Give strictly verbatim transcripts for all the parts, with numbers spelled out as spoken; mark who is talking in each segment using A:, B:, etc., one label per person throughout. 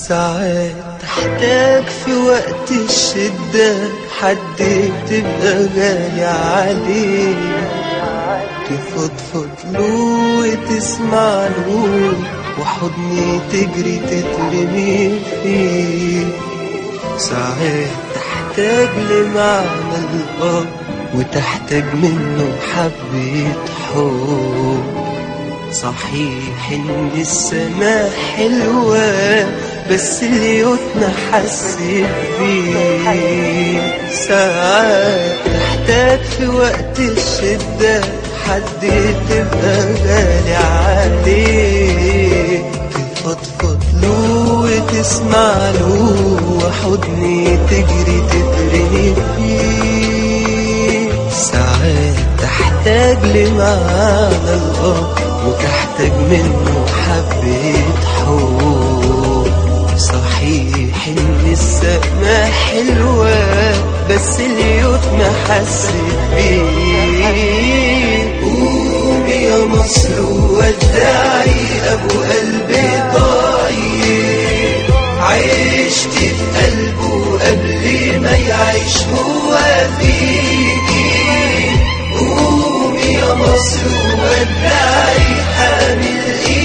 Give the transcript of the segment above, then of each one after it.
A: ساعات تحتاج في وقت الشدة حد تبقى غالي عليه، تفضفض له وتسمع له، وحضني تجري تترمي فيه. ساعات تحتاج لمعنى الأب وتحتاج منه حبة حب. صحيح ان السماء حلوة بس ليوتنا حسيت بيه. ساعات تحتاج في وقت الشدة حد تبقى غالي عليه، تفضفض له وتسمع له، وحضني تجري تترمي فيه. ساعات تحتاج لمعنى الأب وتحتاج منه حبة حب. صحيح ان السماء حلوة بس اليوتنا حسيت بيه. قومي يا مصر وودعي ابو قلبي طيب، عشت في قلبه قبل ما يعيش هو فيكي. قومي يا مصر وودعي حامل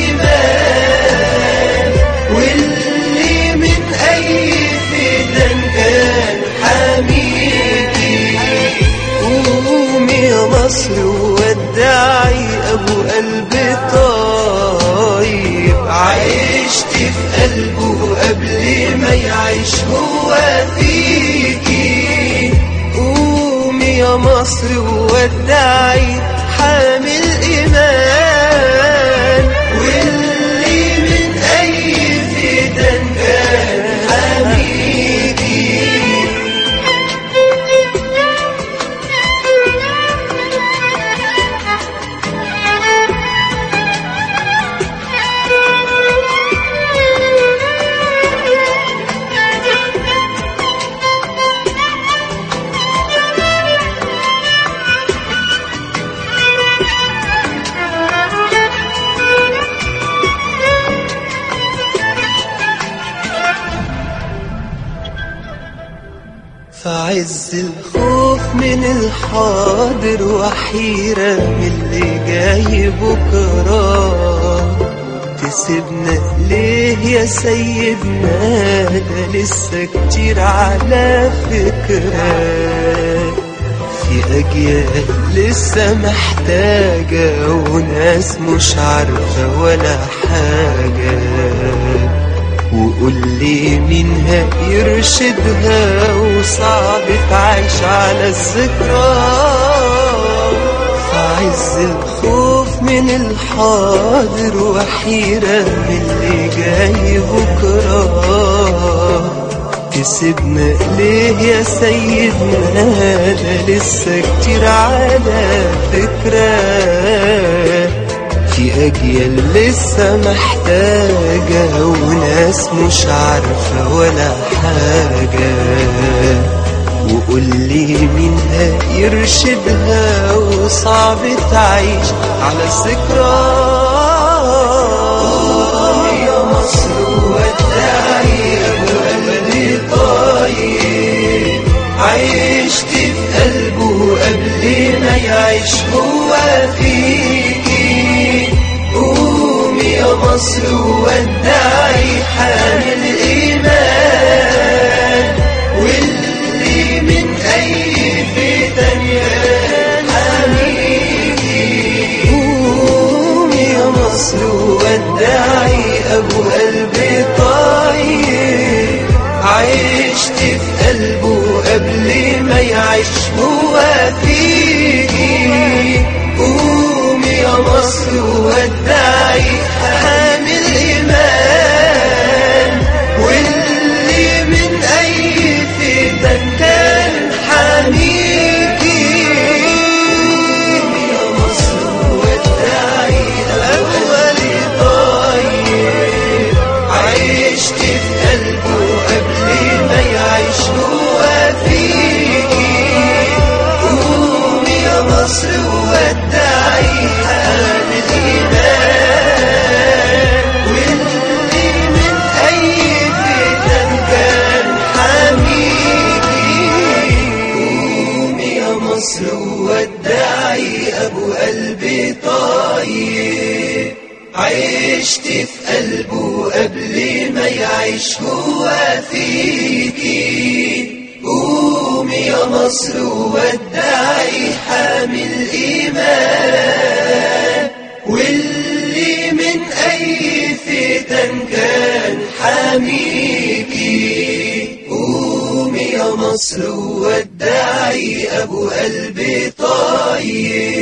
A: إيمان، واللي من أي فتن كان حميكي. قومي يا مصر وودعي أبو قلب طيب، عشت في قلبه قبل ما يعيش هو فيكي. قومي يا مصر وودعي حامل إيمان، واللي من أي فتن كان حميكي. فعز الخوف من الحاضر وحيرة من اللي جاي بكرة، تسيبنا ليه يا سيدنا؟ ده لسه كتير على فكرة. في أجيال لسه محتاجة وناس مش عارفة ولا حاجة. وقول لي مين هيرشدها وصعب تعيش على الذكرى. فعز الخوف من الحاضر وحيرة من اللي جاي بكرة، تسيبنا ليه يا سيدنا؟ ده لسه كتير على فكرة. في أجيال لسه محتاجة وناس مش عارفة ولا حاجة. وقول لي مين هيرشدها وصعب تعيش على الذكرى. قومي يا مصر وودعي أبو قلبي طيب، عشت في قلبه قبل ما يعيش هو فيكي. قومي يا مصر وودعي حامل إيمان، واللي من أي فتن كان حميكي. قومي يا مصر وودعي أبو قلبي طيب، عشت في قلبه قبل ما يعيش هو فيكي. قومي يا مصر وودعي حامل إيمان، واللي من أي فتن كان حميكي. يا مصر وودعي أبو قلبي طيب، عشت في قلبه قبل ما يعيش هو فيكي. عشت في قلبه قبل ما يعيش هو فيكي. قومي يا مصر ودعي حامل إيمان، واللي من أي فتن كان حاميكي. قومي يا مصر ودعي أبو قلب طيب.